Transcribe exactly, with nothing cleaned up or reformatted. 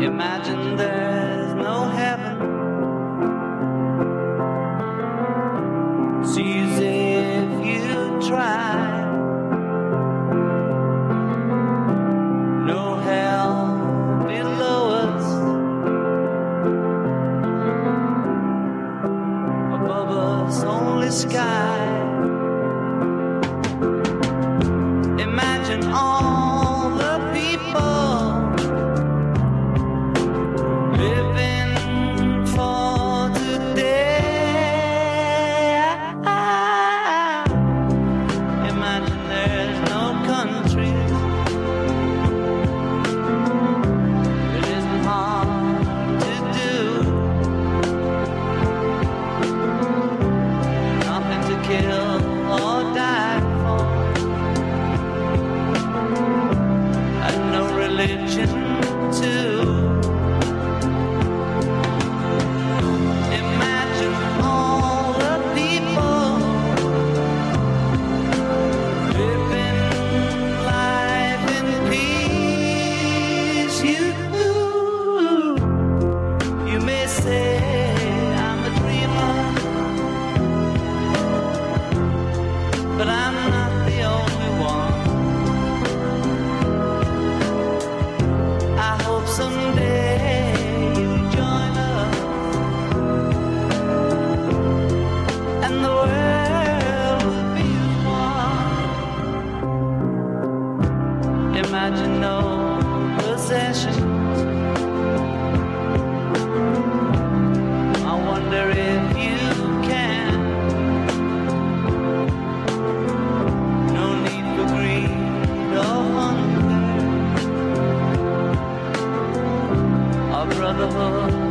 Imagine there's no heaven. It's easy if you try. No hell below us. Above us only sky. Imagine all the people living for today. Imagine there's no countries. It isn't hard to do. Nothing to kill or die for. And no religion too. Imagine all the people living life in peace. You, you may say I'm a dreamer, but I'm not the only one. I hope someday you'll join us and the world will be as one. Imagine no possessions. I wonder if you can. No need for greed or hunger. Our brotherhood